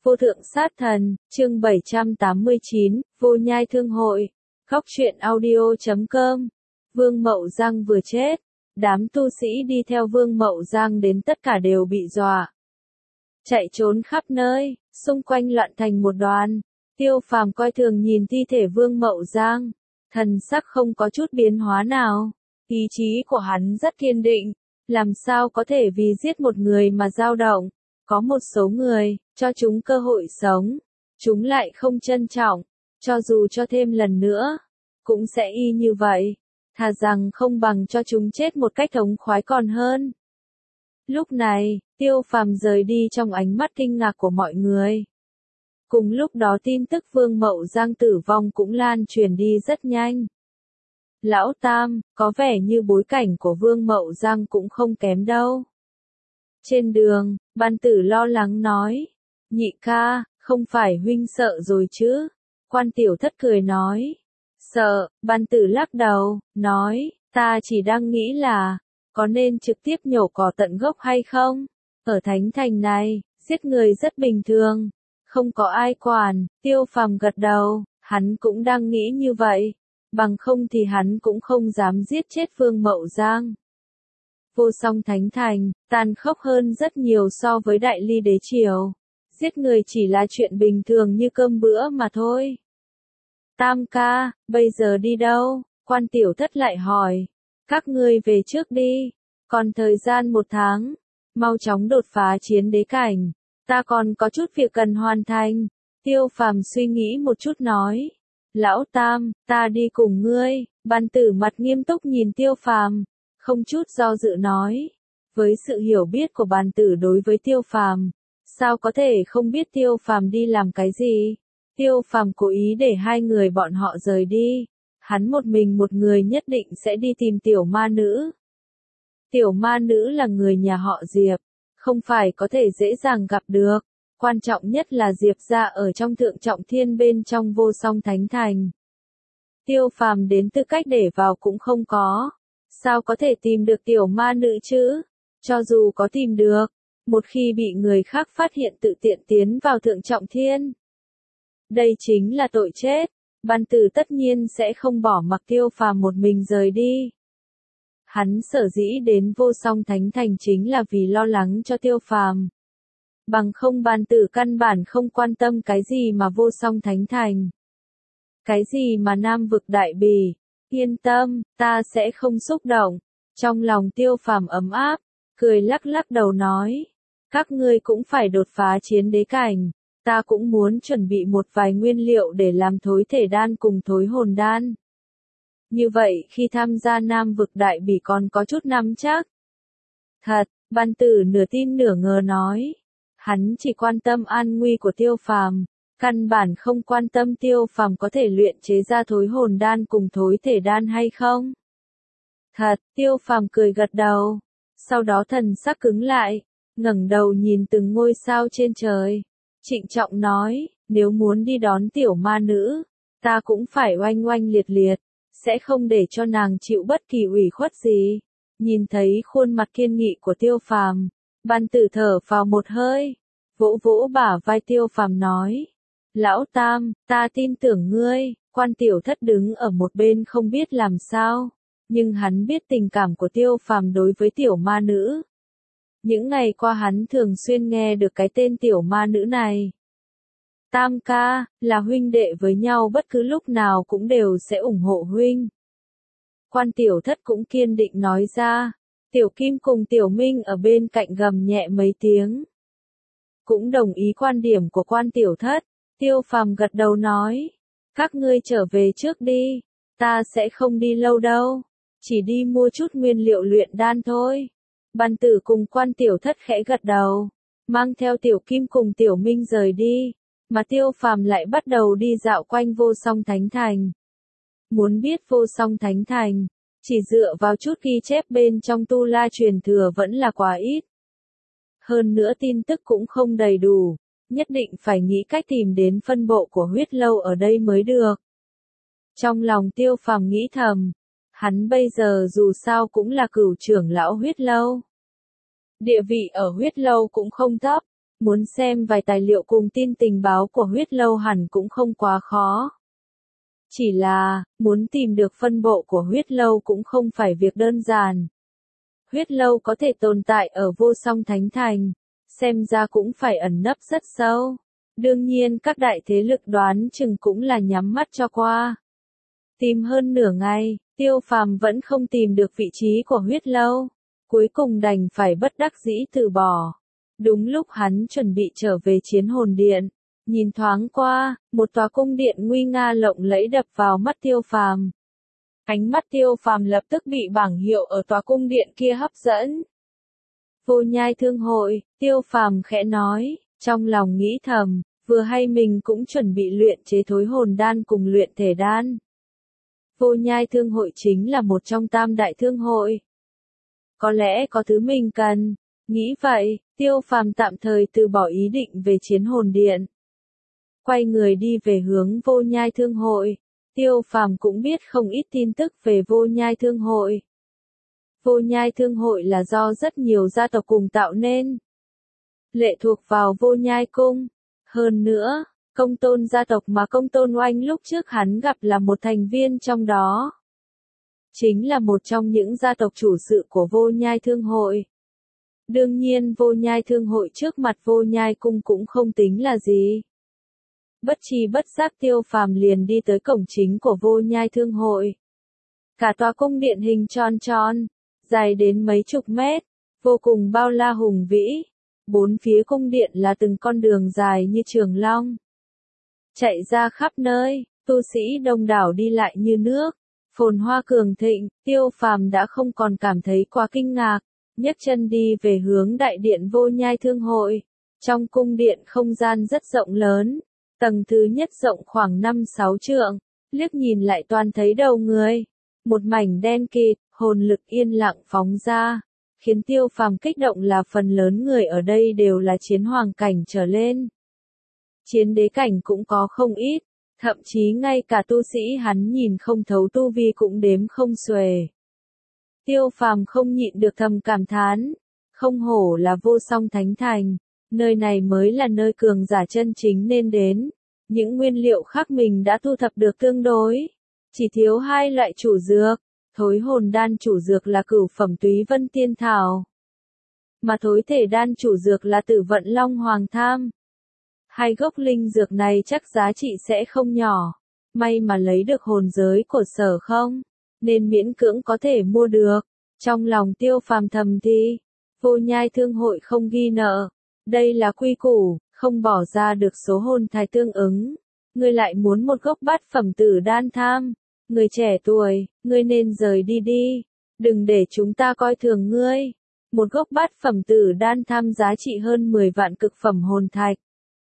Vô thượng sát thần, chương 789, vô nhai thương hội. Góc truyện audio.com. Vương Mậu Giang vừa chết. Đám tu sĩ đi theo Vương Mậu Giang đến tất cả đều bị dọa. Chạy trốn khắp nơi, xung quanh loạn thành một đoàn. Tiêu Phàm coi thường nhìn thi thể Vương Mậu Giang. Thần sắc không có chút biến hóa nào. Ý chí của hắn rất kiên định. Làm sao có thể vì giết một người mà dao động. Có một số người, cho chúng cơ hội sống, chúng lại không trân trọng, cho dù cho thêm lần nữa, cũng sẽ y như vậy, thà rằng không bằng cho chúng chết một cách thống khoái còn hơn. Lúc này, Tiêu Phàm rời đi trong ánh mắt kinh ngạc của mọi người. Cùng lúc đó tin tức Vương Mậu Giang tử vong cũng lan truyền đi rất nhanh. Lão Tam, có vẻ như bối cảnh của Vương Mậu Giang cũng không kém đâu. Trên đường, Ban Tử lo lắng nói, nhị ca, không phải huynh sợ rồi chứ? Quan Tiểu Thất cười nói, sợ. Ban Tử lắc đầu, nói, ta chỉ đang nghĩ là, có nên trực tiếp nhổ cỏ tận gốc hay không? Ở Thánh Thành này, giết người rất bình thường, không có ai quản. Tiêu Phàm gật đầu, hắn cũng đang nghĩ như vậy, bằng không thì hắn cũng không dám giết chết Vương Mậu Giang. Vô Song Thánh Thành, tàn khốc hơn rất nhiều so với Đại Ly Đế Triều. Giết người chỉ là chuyện bình thường như cơm bữa mà thôi. Tam ca, bây giờ đi đâu? Quan Tiểu Thất lại hỏi. Các ngươi về trước đi. Còn thời gian 1 tháng. Mau chóng đột phá chiến đế cảnh. Ta còn có chút việc cần hoàn thành. Tiêu Phàm suy nghĩ một chút nói. Lão Tam, ta đi cùng ngươi. Ban Tử mặt nghiêm túc nhìn Tiêu Phàm. Không chút do dự nói, với sự hiểu biết của Ban Tử đối với Tiêu Phàm, sao có thể không biết Tiêu Phàm đi làm cái gì? Tiêu Phàm cố ý để hai người bọn họ rời đi, hắn một người nhất định sẽ đi tìm tiểu ma nữ. Tiểu ma nữ là người nhà họ Diệp, không phải có thể dễ dàng gặp được, quan trọng nhất là Diệp gia ở trong Thượng Trọng Thiên bên trong Vô Song Thánh Thành. Tiêu Phàm đến tư cách để vào cũng không có. Sao có thể tìm được tiểu ma nữ chứ? Cho dù có tìm được, một khi bị người khác phát hiện tự tiện tiến vào Thượng Trọng Thiên, đây chính là tội chết. Ban Tử tất nhiên sẽ không bỏ mặc Tiêu Phàm một mình rời đi. Hắn sở dĩ đến Vô Song Thánh Thành chính là vì lo lắng cho Tiêu Phàm. Bằng không Ban Tử căn bản không quan tâm cái gì mà Vô Song Thánh Thành. Cái gì mà Nam vực Đại Bỉ. Yên tâm, ta sẽ không xúc động. Trong lòng Tiêu Phàm ấm áp, cười lắc lắc đầu nói. Các ngươi cũng phải đột phá chiến đế cảnh. Ta cũng muốn chuẩn bị một vài nguyên liệu để làm thối thể đan cùng thối hồn đan. Như vậy khi tham gia Nam vực Đại Bỉ còn có chút nắm chắc. Thật, Ban Tử nửa tin nửa ngờ nói. Hắn chỉ quan tâm an nguy của Tiêu Phàm. Căn bản không quan tâm Tiêu Phàm có thể luyện chế ra thối hồn đan cùng thối thể đan hay không. Thật, Tiêu Phàm cười gật đầu. Sau đó thần sắc cứng lại, ngẩng đầu nhìn từng ngôi sao trên trời. Trịnh trọng nói, nếu muốn đi đón tiểu ma nữ, ta cũng phải oanh oanh liệt liệt, sẽ không để cho nàng chịu bất kỳ ủy khuất gì. Nhìn thấy khuôn mặt kiên nghị của Tiêu Phàm, Ban Tử thở phào một hơi, vỗ vỗ bả vai Tiêu Phàm nói. Lão Tam, ta tin tưởng ngươi. Quan Tiểu Thất đứng ở một bên không biết làm sao, nhưng hắn biết tình cảm của Tiêu Phàm đối với tiểu ma nữ. Những ngày qua hắn thường xuyên nghe được cái tên tiểu ma nữ này. Tam ca, là huynh đệ với nhau bất cứ lúc nào cũng đều sẽ ủng hộ huynh. Quan Tiểu Thất cũng kiên định nói ra. Tiểu Kim cùng Tiểu Minh ở bên cạnh gầm nhẹ mấy tiếng. Cũng đồng ý quan điểm của Quan Tiểu Thất. Tiêu Phàm gật đầu nói, các ngươi trở về trước đi, ta sẽ không đi lâu đâu, chỉ đi mua chút nguyên liệu luyện đan thôi. Ban Tử cùng Quan Tiểu Thất khẽ gật đầu, mang theo Tiểu Kim cùng Tiểu Minh rời đi, mà Tiêu Phàm lại bắt đầu đi dạo quanh Vô Song Thánh Thành. Muốn biết Vô Song Thánh Thành, chỉ dựa vào chút ghi chép bên trong Tu La truyền thừa vẫn là quá ít. Hơn nữa tin tức cũng không đầy đủ. Nhất định phải nghĩ cách tìm đến phân bộ của huyết lâu ở đây mới được. Trong lòng Tiêu Phàm nghĩ thầm, hắn bây giờ dù sao cũng là cửu trưởng lão huyết lâu. Địa vị ở huyết lâu cũng không thấp, Muốn xem vài tài liệu cùng tin tình báo của huyết lâu hẳn cũng không quá khó. Chỉ là, muốn tìm được phân bộ của huyết lâu cũng không phải việc đơn giản. Huyết lâu có thể tồn tại ở Vô Song Thánh Thành, xem ra cũng phải ẩn nấp rất sâu. Đương nhiên các đại thế lực đoán chừng cũng là nhắm mắt cho qua. Tìm hơn nửa ngày, Tiêu Phàm vẫn không tìm được vị trí của huyết lâu. Cuối cùng đành phải bất đắc dĩ từ bỏ. Đúng lúc hắn chuẩn bị trở về Chiến Hồn Điện, nhìn thoáng qua, một tòa cung điện nguy nga lộng lẫy đập vào mắt Tiêu Phàm. Ánh mắt Tiêu Phàm lập tức bị bảng hiệu ở tòa cung điện kia hấp dẫn. Vô Nhai Thương Hội, Tiêu Phàm khẽ nói, trong lòng nghĩ thầm, vừa hay mình cũng chuẩn bị luyện chế thối hồn đan cùng luyện thể đan. Vô Nhai Thương Hội chính là một trong tam đại thương hội. Có lẽ có thứ mình cần. Nghĩ vậy, Tiêu Phàm tạm thời từ bỏ ý định về Chiến Hồn Điện. Quay người đi về hướng Vô Nhai Thương Hội. Tiêu Phàm cũng biết không ít tin tức về Vô Nhai Thương Hội. Vô Nhai Thương Hội là do rất nhiều gia tộc cùng tạo nên. Lệ thuộc vào Vô Nhai Cung. Hơn nữa, Công Tôn gia tộc mà Công Tôn Oanh lúc trước hắn gặp là một thành viên trong đó. Chính là một trong những gia tộc chủ sự của Vô Nhai Thương Hội. Đương nhiên Vô Nhai Thương Hội trước mặt Vô Nhai Cung cũng không tính là gì. Bất tri bất giác Tiêu Phàm liền đi tới cổng chính của Vô Nhai Thương Hội. Cả tòa cung điện hình tròn tròn, dài đến mấy chục mét, vô cùng bao la hùng vĩ. Bốn phía cung điện là từng con đường dài như trường long. Chạy ra khắp nơi, tu sĩ đông đảo đi lại như nước. Phồn hoa cường thịnh, Tiêu Phàm đã không còn cảm thấy quá kinh ngạc. Nhấc chân đi về hướng đại điện Vô Nhai Thương Hội. Trong cung điện không gian rất rộng lớn. Tầng thứ nhất rộng khoảng 5-6 trượng. Liếc nhìn lại toàn thấy đầu người. Một mảnh đen kịt, hồn lực yên lặng phóng ra. Khiến Tiêu Phàm kích động là phần lớn người ở đây đều là chiến hoàng cảnh trở lên. Chiến đế cảnh cũng có không ít. Thậm chí ngay cả tu sĩ hắn nhìn không thấu tu vi cũng đếm không xuể. Tiêu Phàm không nhịn được thầm cảm thán. Không hổ là Vô Song Thánh Thành. Nơi này mới là nơi cường giả chân chính nên đến. Những nguyên liệu khác mình đã thu thập được tương đối. Chỉ thiếu hai loại chủ dược. Thối hồn đan chủ dược là cửu phẩm túy vân tiên thảo. Mà thối thể đan chủ dược là tử vận long hoàng tham. Hai gốc linh dược này chắc giá trị sẽ không nhỏ. May mà lấy được hồn giới của Sở Không, nên miễn cưỡng có thể mua được. Trong lòng Tiêu Phàm thầm thì, Vô Nhai Thương Hội không ghi nợ. Đây là quy củ, không bỏ ra được số hồn thai tương ứng. Ngươi lại muốn một gốc bát phẩm tử đan tham. Người trẻ tuổi, ngươi nên rời đi đi. Đừng để chúng ta coi thường ngươi. Một gốc bát phẩm tử đan tham giá trị hơn 10 vạn cực phẩm hồn thạch.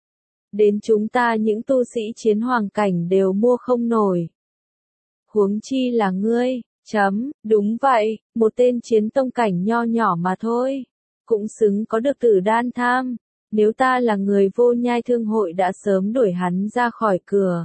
Đến chúng ta những tu sĩ chiến hoàng cảnh đều mua không nổi. Huống chi là ngươi, đúng vậy, một tên chiến tông cảnh nho nhỏ mà thôi. Cũng xứng có được tử đan tham. Nếu ta là người Vô Nhai Thương Hội đã sớm đuổi hắn ra khỏi cửa.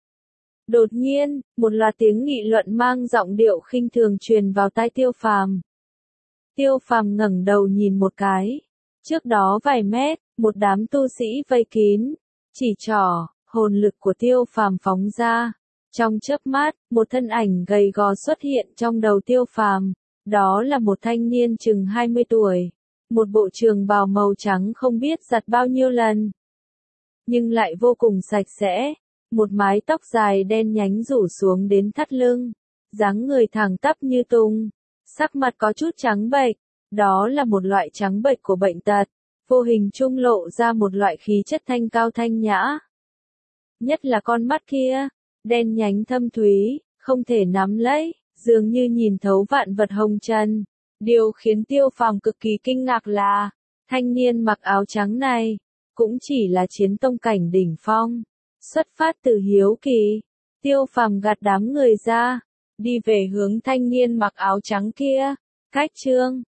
Đột nhiên, một loạt tiếng nghị luận mang giọng điệu khinh thường truyền vào tai Tiêu Phàm. Tiêu Phàm ngẩng đầu nhìn một cái. Trước đó vài mét, một đám tu sĩ vây kín. Chỉ trỏ, hồn lực của Tiêu Phàm phóng ra. Trong chớp mắt, một thân ảnh gầy gò xuất hiện trong đầu Tiêu Phàm. Đó là một thanh niên chừng 20 tuổi. Một bộ trường bào màu trắng không biết giặt bao nhiêu lần. Nhưng lại vô cùng sạch sẽ. Một mái tóc dài đen nhánh rủ xuống đến thắt lưng. Dáng người thẳng tắp như tung. Sắc mặt có chút trắng bệch. Đó là một loại trắng bệch của bệnh tật. Vô hình trung lộ ra một loại khí chất thanh cao thanh nhã. Nhất là con mắt kia. Đen nhánh thâm thúy, không thể nắm lấy. Dường như nhìn thấu vạn vật hồng trần. Điều khiến Tiêu Phàm cực kỳ kinh ngạc là, thanh niên mặc áo trắng này, cũng chỉ là chiến tông cảnh đỉnh phong. Xuất phát từ hiếu kỳ, Tiêu Phàm gạt đám người ra, đi về hướng thanh niên mặc áo trắng kia. Cách chương